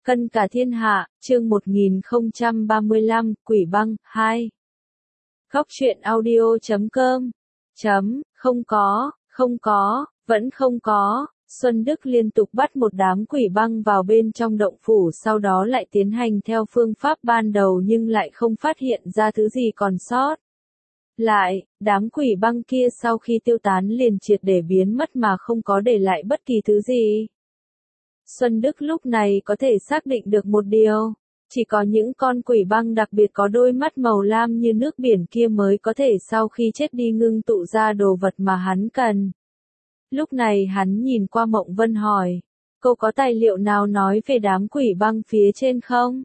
Cân cả thiên hạ, chương 1035, Quỷ băng, 2. Góc truyện audio.com. Không có, vẫn không có. Xuân Đức liên tục bắt một đám quỷ băng vào bên trong động phủ, sau đó lại tiến hành theo phương pháp ban đầu nhưng lại không phát hiện ra thứ gì còn sót. Lại, đám quỷ băng kia sau khi tiêu tán liền triệt để biến mất mà không có để lại bất kỳ thứ gì. Xuân Đức lúc này có thể xác định được một điều, chỉ có những con quỷ băng đặc biệt có đôi mắt màu lam như nước biển kia mới có thể sau khi chết đi ngưng tụ ra đồ vật mà hắn cần. Lúc này hắn nhìn qua Mộng Vân hỏi, cô có tài liệu nào nói về đám quỷ băng phía trên không?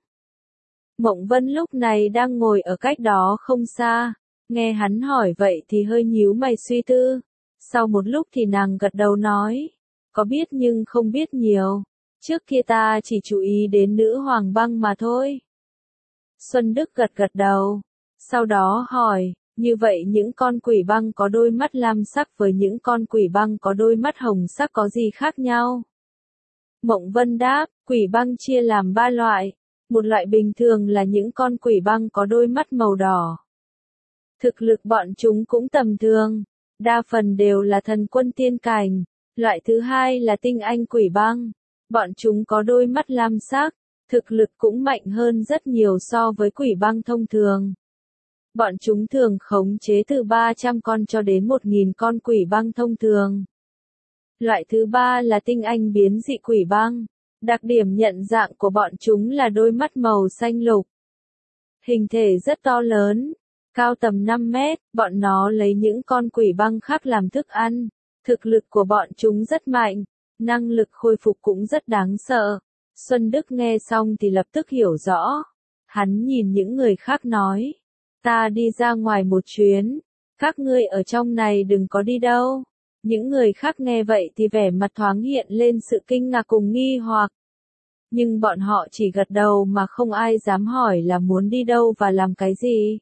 Mộng Vân lúc này đang ngồi ở cách đó không xa, nghe hắn hỏi vậy thì hơi nhíu mày suy tư. Sau một lúc thì nàng gật đầu nói, có biết nhưng không biết nhiều. Trước kia ta chỉ chú ý đến nữ hoàng băng mà thôi. Xuân Đức gật đầu. Sau đó hỏi, như vậy những con quỷ băng có đôi mắt lam sắc với những con quỷ băng có đôi mắt hồng sắc có gì khác nhau? Mộng Vân đáp, quỷ băng chia làm 3 loại. Một loại bình thường là những con quỷ băng có đôi mắt màu đỏ. Thực lực bọn chúng cũng tầm thường. Đa phần đều là thần quân tiên cảnh. Loại thứ hai là tinh anh quỷ băng. Bọn chúng có đôi mắt lam sắc, thực lực cũng mạnh hơn rất nhiều so với quỷ băng thông thường. Bọn chúng thường khống chế từ 300 con cho đến 1.000 con quỷ băng thông thường. Loại thứ ba là tinh anh biến dị quỷ băng. Đặc điểm nhận dạng của bọn chúng là đôi mắt màu xanh lục. Hình thể rất to lớn, cao tầm 5 mét, bọn nó lấy những con quỷ băng khác làm thức ăn. Thực lực của bọn chúng rất mạnh. Năng lực khôi phục cũng rất đáng sợ. Xuân Đức nghe xong thì lập tức hiểu rõ. Hắn nhìn những người khác nói. Ta đi ra ngoài một chuyến. Các ngươi ở trong này đừng có đi đâu. Những người khác nghe vậy thì vẻ mặt thoáng hiện lên sự kinh ngạc cùng nghi hoặc. Nhưng bọn họ chỉ gật đầu mà không ai dám hỏi là muốn đi đâu và làm cái gì.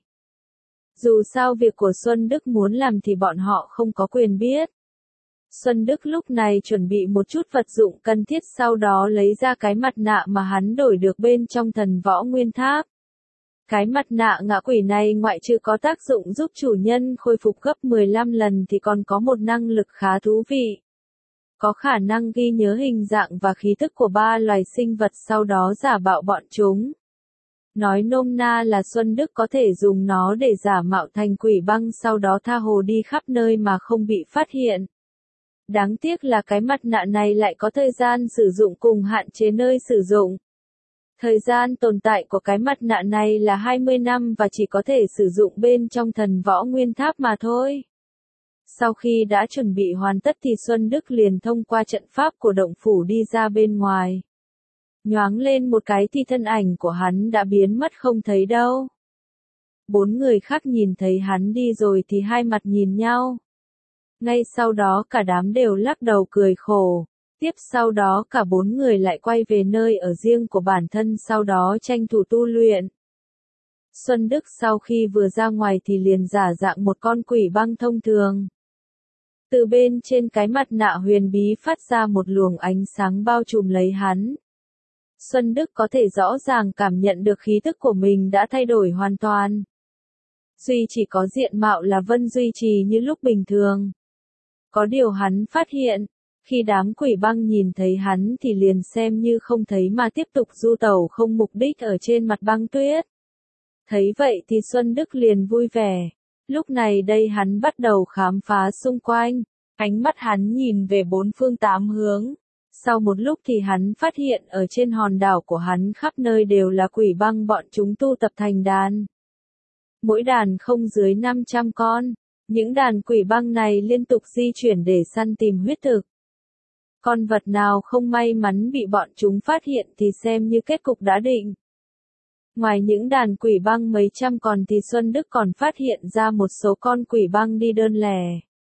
Dù sao việc của Xuân Đức muốn làm thì bọn họ không có quyền biết. Xuân Đức lúc này chuẩn bị một chút vật dụng cần thiết, sau đó lấy ra cái mặt nạ mà hắn đổi được bên trong Thần Võ Nguyên Tháp. Cái mặt nạ ngạ quỷ này ngoại trừ có tác dụng giúp chủ nhân khôi phục gấp 15 lần thì còn có một năng lực khá thú vị. Có khả năng ghi nhớ hình dạng và khí tức của 3 loài sinh vật sau đó giả mạo bọn chúng. Nói nôm na là Xuân Đức có thể dùng nó để giả mạo thành quỷ băng sau đó tha hồ đi khắp nơi mà không bị phát hiện. Đáng tiếc là cái mặt nạ này lại có thời gian sử dụng cùng hạn chế nơi sử dụng. Thời gian tồn tại của cái mặt nạ này là 20 năm và chỉ có thể sử dụng bên trong Thần Võ Nguyên Tháp mà thôi. Sau khi đã chuẩn bị hoàn tất thì Xuân Đức liền thông qua trận pháp của động phủ đi ra bên ngoài. Nhoáng lên một cái thì thân ảnh của hắn đã biến mất không thấy đâu. 4 người khác nhìn thấy hắn đi rồi thì hai mặt nhìn nhau. Ngay sau đó cả đám đều lắc đầu cười khổ. Tiếp sau đó cả 4 người lại quay về nơi ở riêng của bản thân, sau đó tranh thủ tu luyện. Xuân Đức sau khi vừa ra ngoài thì liền giả dạng một con quỷ băng thông thường. Từ bên trên cái mặt nạ huyền bí phát ra một luồng ánh sáng bao trùm lấy hắn. Xuân Đức có thể rõ ràng cảm nhận được khí tức của mình đã thay đổi hoàn toàn. Duy chỉ có diện mạo là vẫn duy trì như lúc bình thường. Có điều hắn phát hiện, khi đám quỷ băng nhìn thấy hắn thì liền xem như không thấy mà tiếp tục du tẩu không mục đích ở trên mặt băng tuyết. Thấy vậy thì Xuân Đức liền vui vẻ. Lúc này đây hắn bắt đầu khám phá xung quanh, ánh mắt hắn nhìn về 4 phương 8 hướng. Sau một lúc thì hắn phát hiện ở trên hòn đảo của hắn khắp nơi đều là quỷ băng, bọn chúng tu tập thành đàn. Mỗi đàn không dưới 500 con. Những đàn quỷ băng này liên tục di chuyển để săn tìm huyết thực. Con vật nào không may mắn bị bọn chúng phát hiện thì xem như kết cục đã định. Ngoài những đàn quỷ băng mấy trăm con thì Xuân Đức còn phát hiện ra một số con quỷ băng đi đơn lẻ.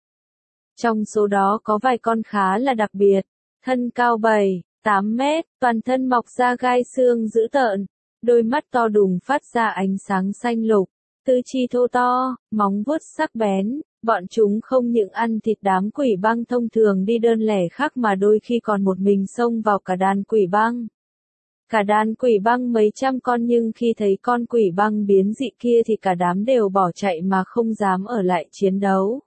Trong số đó có vài con khá là đặc biệt, thân cao 7-8 mét, toàn thân mọc ra gai xương dữ tợn, đôi mắt to đùng phát ra ánh sáng xanh lục. Tứ chi thô to, móng vuốt sắc bén, bọn chúng không những ăn thịt đám quỷ băng thông thường đi đơn lẻ khác mà đôi khi còn một mình xông vào cả đàn quỷ băng. Cả đàn quỷ băng mấy trăm con nhưng khi thấy con quỷ băng biến dị kia thì cả đám đều bỏ chạy mà không dám ở lại chiến đấu.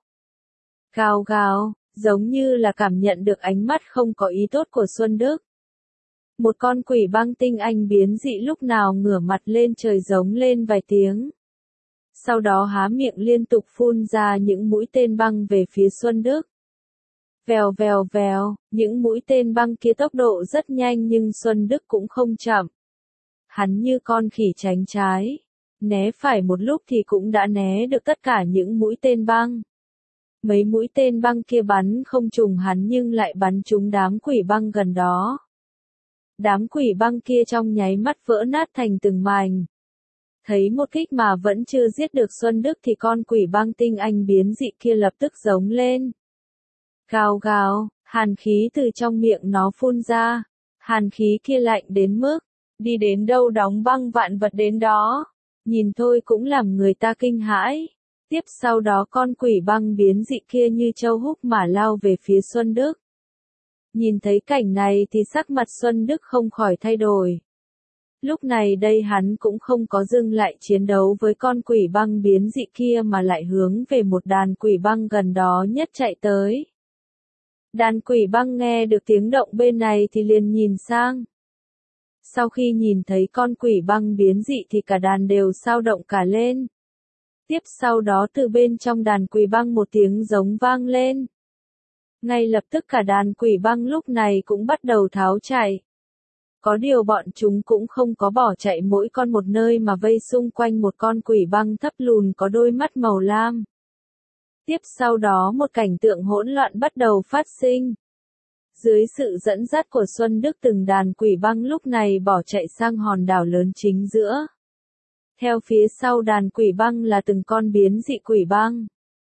Gào gào, giống như là cảm nhận được ánh mắt không có ý tốt của Xuân Đức. Một con quỷ băng tinh anh biến dị lúc nào ngửa mặt lên trời giống lên vài tiếng. Sau đó há miệng liên tục phun ra những mũi tên băng về phía Xuân Đức. Vèo vèo vèo, những mũi tên băng kia tốc độ rất nhanh nhưng Xuân Đức cũng không chậm. Hắn như con khỉ tránh trái, né phải một lúc thì cũng đã né được tất cả những mũi tên băng. Mấy mũi tên băng kia bắn không trùng hắn nhưng lại bắn trúng đám quỷ băng gần đó. Đám quỷ băng kia trong nháy mắt vỡ nát thành từng mảnh. Thấy một kích mà vẫn chưa giết được Xuân Đức thì con quỷ băng tinh anh biến dị kia lập tức giống lên. Gào gào, hàn khí từ trong miệng nó phun ra. Hàn khí kia lạnh đến mức, đi đến đâu đóng băng vạn vật đến đó. Nhìn thôi cũng làm người ta kinh hãi. Tiếp sau đó con quỷ băng biến dị kia như châu húc mà lao về phía Xuân Đức. Nhìn thấy cảnh này thì sắc mặt Xuân Đức không khỏi thay đổi. Lúc này đây hắn cũng không có dừng lại chiến đấu với con quỷ băng biến dị kia mà lại hướng về một đàn quỷ băng gần đó nhất chạy tới. Đàn quỷ băng nghe được tiếng động bên này thì liền nhìn sang. Sau khi nhìn thấy con quỷ băng biến dị thì cả đàn đều xao động cả lên. Tiếp sau đó từ bên trong đàn quỷ băng một tiếng giống vang lên. Ngay lập tức cả đàn quỷ băng lúc này cũng bắt đầu tháo chạy. Có điều bọn chúng cũng không có bỏ chạy mỗi con một nơi mà vây xung quanh một con quỷ băng thấp lùn có đôi mắt màu lam. Tiếp sau đó một cảnh tượng hỗn loạn bắt đầu phát sinh. Dưới sự dẫn dắt của Xuân Đức từng đàn quỷ băng lúc này bỏ chạy sang hòn đảo lớn chính giữa. Theo phía sau đàn quỷ băng là từng con biến dị quỷ băng.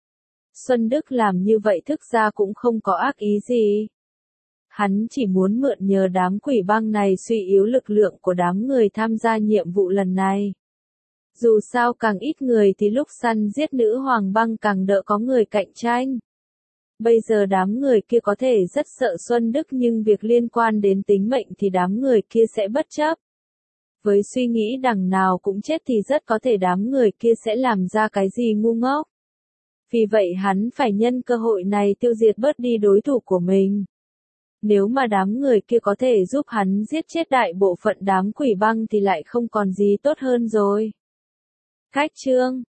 Xuân Đức làm như vậy thực ra cũng không có ác ý gì. Hắn chỉ muốn mượn nhờ đám quỷ băng này suy yếu lực lượng của đám người tham gia nhiệm vụ lần này. Dù sao càng ít người thì lúc săn giết nữ hoàng băng càng đỡ có người cạnh tranh. Bây giờ đám người kia có thể rất sợ Xuân Đức nhưng việc liên quan đến tính mệnh thì đám người kia sẽ bất chấp. Với suy nghĩ đằng nào cũng chết thì rất có thể đám người kia sẽ làm ra cái gì ngu ngốc. Vì vậy hắn phải nhân cơ hội này tiêu diệt bớt đi đối thủ của mình. Nếu mà đám người kia có thể giúp hắn giết chết đại bộ phận đám quỷ băng thì lại không còn gì tốt hơn rồi. Khách chương